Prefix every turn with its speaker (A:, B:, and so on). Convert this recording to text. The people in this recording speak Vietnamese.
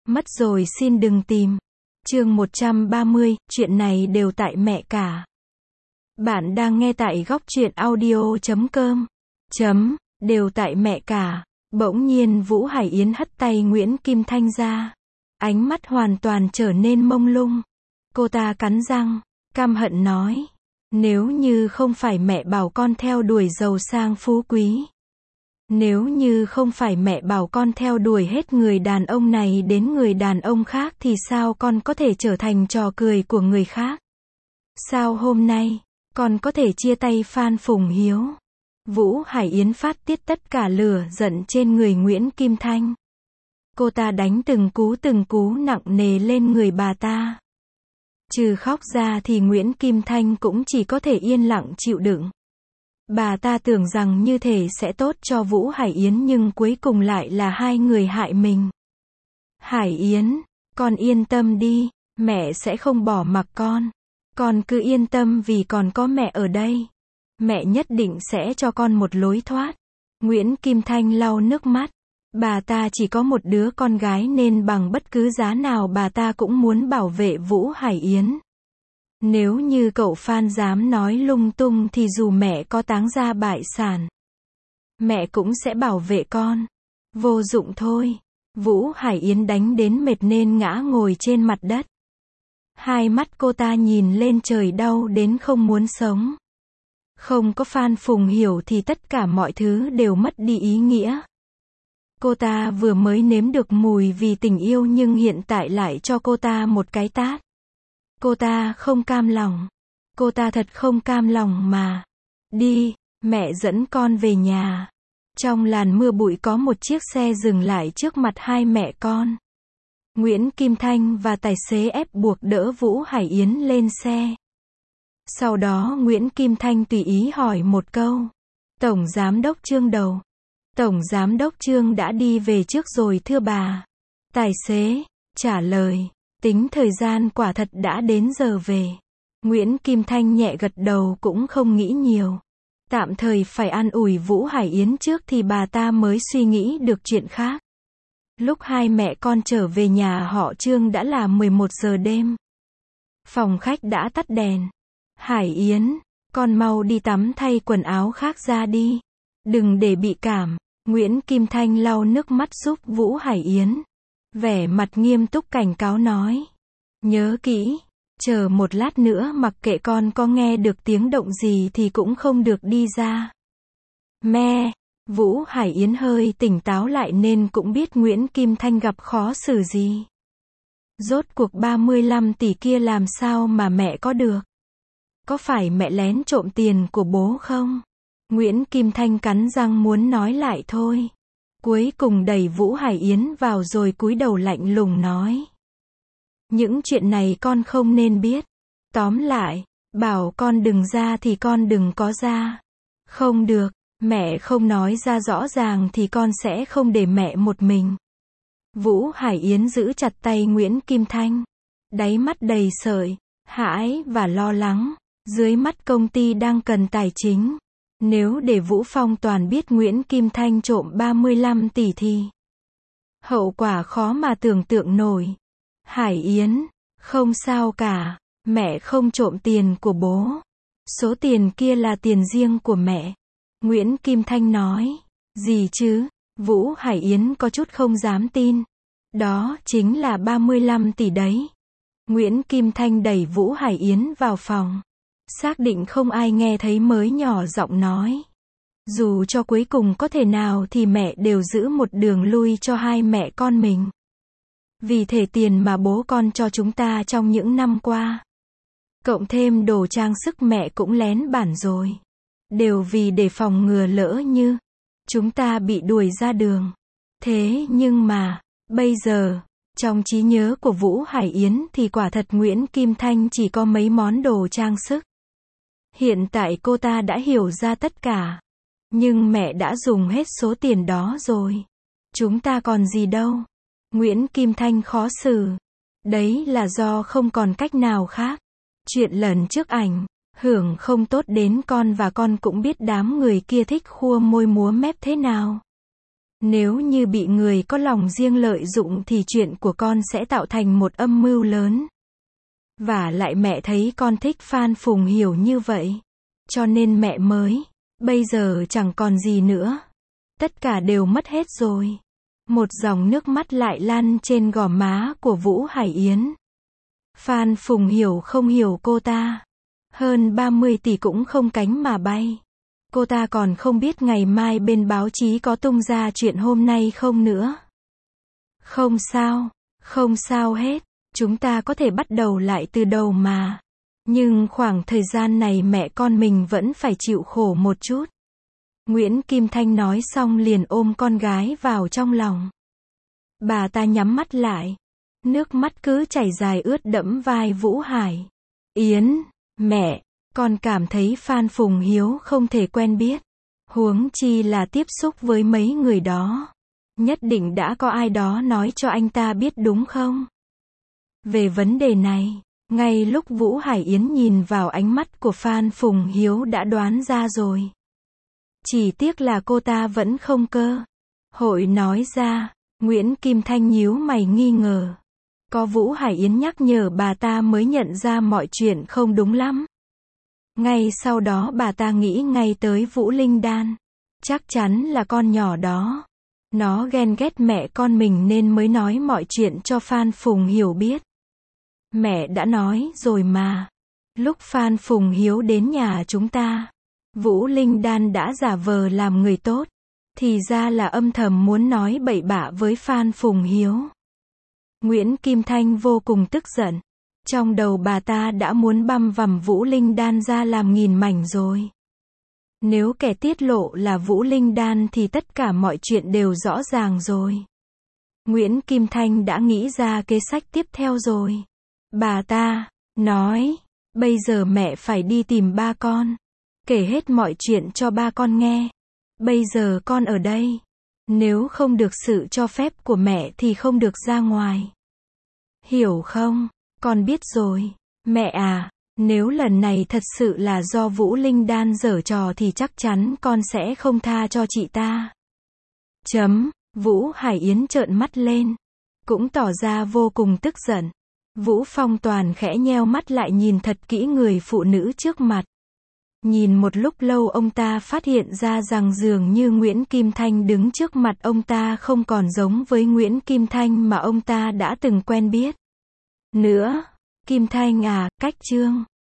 A: Mất rồi xin đừng tìm. Chương 130, chuyện này đều tại mẹ cả. Bạn đang nghe tại góc truyện audio.com. Đều tại mẹ cả. Bỗng nhiên Vũ Hải Yến hất tay Nguyễn Kim Thanh ra. Ánh mắt hoàn toàn trở nên mông lung. Cô ta cắn răng, căm hận nói. Nếu như không phải mẹ bảo con theo đuổi giàu sang phú quý. Nếu như không phải mẹ bảo con theo đuổi hết người đàn ông này đến người đàn ông khác thì sao con có thể trở thành trò cười của người khác? Sao hôm nay, con có thể chia tay Phan Phùng Hiếu? Vũ Hải Yến phát tiết tất cả lửa giận trên người Nguyễn Kim Thanh. Cô ta đánh từng cú nặng nề lên người bà ta. Trừ khóc ra thì Nguyễn Kim Thanh cũng chỉ có thể yên lặng chịu đựng. Bà ta tưởng rằng như thế sẽ tốt cho Vũ Hải Yến nhưng cuối cùng lại là hai người hại mình. Hải Yến, con yên tâm đi, mẹ sẽ không bỏ mặc con. Con cứ yên tâm vì còn có mẹ ở đây. Mẹ nhất định sẽ cho con một lối thoát. Nguyễn Kim Thanh lau nước mắt. Bà ta chỉ có một đứa con gái nên bằng bất cứ giá nào bà ta cũng muốn bảo vệ Vũ Hải Yến. Nếu như cậu Phan dám nói lung tung thì dù mẹ có táng gia bại sản, mẹ cũng sẽ bảo vệ con. Vô dụng thôi. Vũ Hải Yến đánh đến mệt nên ngã ngồi trên mặt đất. Hai mắt cô ta nhìn lên trời đau đến không muốn sống. Không có Phan Phùng Hiểu thì tất cả mọi thứ đều mất đi ý nghĩa. Cô ta vừa mới nếm được mùi vì tình yêu nhưng hiện tại lại cho cô ta một cái tát. Cô ta không cam lòng. Cô ta thật không cam lòng mà. Đi, mẹ dẫn con về nhà. Trong làn mưa bụi có một chiếc xe dừng lại trước mặt hai mẹ con. Nguyễn Kim Thanh và tài xế ép buộc đỡ Vũ Hải Yến lên xe. Sau đó Nguyễn Kim Thanh tùy ý hỏi một câu. Tổng Giám đốc Trương đâu? Tổng Giám đốc Trương đã đi về trước rồi thưa bà. Tài xế trả lời. Tính thời gian quả thật đã đến giờ về. Nguyễn Kim Thanh nhẹ gật đầu cũng không nghĩ nhiều. Tạm thời phải an ủi Vũ Hải Yến trước thì bà ta mới suy nghĩ được chuyện khác. Lúc hai mẹ con trở về nhà họ Trương đã là 11 giờ đêm. Phòng khách đã tắt đèn. Hải Yến, con mau đi tắm thay quần áo khác ra đi. Đừng để bị cảm. Nguyễn Kim Thanh lau nước mắt giúp Vũ Hải Yến. Vẻ mặt nghiêm túc cảnh cáo nói. Nhớ kỹ, chờ một lát nữa mặc kệ con có nghe được tiếng động gì thì cũng không được đi ra. Mẹ, Vũ Hải Yến hơi tỉnh táo lại nên cũng biết Nguyễn Kim Thanh gặp khó xử gì. Rốt cuộc 35 tỷ kia làm sao mà mẹ có được? Có phải mẹ lén trộm tiền của bố không? Nguyễn Kim Thanh cắn răng muốn nói lại thôi. Cuối cùng đẩy Vũ Hải Yến vào rồi cúi đầu lạnh lùng nói. Những chuyện này con không nên biết. Tóm lại, bảo con đừng ra thì con đừng có ra. Không được, mẹ không nói ra rõ ràng thì con sẽ không để mẹ một mình. Vũ Hải Yến giữ chặt tay Nguyễn Kim Thanh. Đáy mắt đầy sợi hãi và lo lắng. Dưới mắt công ty đang cần tài chính. Nếu để Vũ Phong Toàn biết Nguyễn Kim Thanh trộm 35 tỷ thì hậu quả khó mà tưởng tượng nổi. Hải Yến, không sao cả, mẹ không trộm tiền của bố. Số tiền kia là tiền riêng của mẹ. Nguyễn Kim Thanh nói. Gì chứ? Vũ Hải Yến có chút không dám tin. Đó chính là 35 tỷ đấy. Nguyễn Kim Thanh đẩy Vũ Hải Yến vào phòng. Xác định không ai nghe thấy mới nhỏ giọng nói. Dù cho cuối cùng có thể nào thì mẹ đều giữ một đường lui cho hai mẹ con mình. Vì thể tiền mà bố con cho chúng ta trong những năm qua. Cộng thêm đồ trang sức mẹ cũng lén bản rồi. Đều vì để phòng ngừa lỡ như chúng ta bị đuổi ra đường. Thế nhưng mà, bây giờ, trong trí nhớ của Vũ Hải Yến thì quả thật Nguyễn Kim Thanh chỉ có mấy món đồ trang sức. Hiện tại cô ta đã hiểu ra tất cả. Nhưng mẹ đã dùng hết số tiền đó rồi. Chúng ta còn gì đâu. Nguyễn Kim Thanh khó xử. Đấy là do không còn cách nào khác. Chuyện lần trước ảnh hưởng không tốt đến con và con cũng biết đám người kia thích khua môi múa mép thế nào. Nếu như bị người có lòng riêng lợi dụng thì chuyện của con sẽ tạo thành một âm mưu lớn. Vả lại mẹ thấy con thích Phan Phùng Hiểu như vậy. Cho nên mẹ mới. Bây giờ chẳng còn gì nữa. Tất cả đều mất hết rồi. Một dòng nước mắt lại lan trên gò má của Vũ Hải Yến. Phan Phùng Hiểu không hiểu cô ta. Hơn 30 tỷ cũng không cánh mà bay. Cô ta còn không biết ngày mai bên báo chí có tung ra chuyện hôm nay không nữa. Không sao hết. Chúng ta có thể bắt đầu lại từ đầu mà. Nhưng khoảng thời gian này mẹ con mình vẫn phải chịu khổ một chút. Nguyễn Kim Thanh nói xong liền ôm con gái vào trong lòng. Bà ta nhắm mắt lại. Nước mắt cứ chảy dài ướt đẫm vai Vũ Hải Yến. Mẹ, con cảm thấy Phan Phùng Hiếu không thể quen biết. Huống chi là tiếp xúc với mấy người đó. Nhất định đã có ai đó nói cho anh ta biết đúng không? Về vấn đề này, ngay lúc Vũ Hải Yến nhìn vào ánh mắt của Phan Phùng Hiếu đã đoán ra rồi. Chỉ tiếc là cô ta vẫn không cơ hội nói ra. Nguyễn Kim Thanh nhíu mày nghi ngờ. Có Vũ Hải Yến nhắc nhở bà ta mới nhận ra mọi chuyện không đúng lắm. Ngay sau đó bà ta nghĩ ngay tới Vũ Linh Đan. Chắc chắn là con nhỏ đó. Nó ghen ghét mẹ con mình nên mới nói mọi chuyện cho Phan Phùng Hiểu biết. Mẹ đã nói rồi mà. Lúc Phan Phùng Hiếu đến nhà chúng ta, Vũ Linh Đan đã giả vờ làm người tốt. Thì ra là âm thầm muốn nói bậy bạ với Phan Phùng Hiếu. Nguyễn Kim Thanh vô cùng tức giận. Trong đầu bà ta đã muốn băm vằm Vũ Linh Đan ra làm nghìn mảnh rồi. Nếu kẻ tiết lộ là Vũ Linh Đan thì tất cả mọi chuyện đều rõ ràng rồi. Nguyễn Kim Thanh đã nghĩ ra kế sách tiếp theo rồi. Bà ta nói, bây giờ mẹ phải đi tìm ba con. Kể hết mọi chuyện cho ba con nghe. Bây giờ con ở đây. Nếu không được sự cho phép của mẹ thì không được ra ngoài. Hiểu không? Con biết rồi. Mẹ à, nếu lần này thật sự là do Vũ Linh Đan giở trò thì chắc chắn con sẽ không tha cho chị ta. Vũ Hải Yến trợn mắt lên. Cũng tỏ ra vô cùng tức giận. Vũ Phong Toàn khẽ nheo mắt lại nhìn thật kỹ người phụ nữ trước mặt. Nhìn một lúc lâu ông ta phát hiện ra rằng dường như Nguyễn Kim Thanh đứng trước mặt ông ta không còn giống với Nguyễn Kim Thanh mà ông ta đã từng quen biết. Nữa, Kim Thanh à, cách chương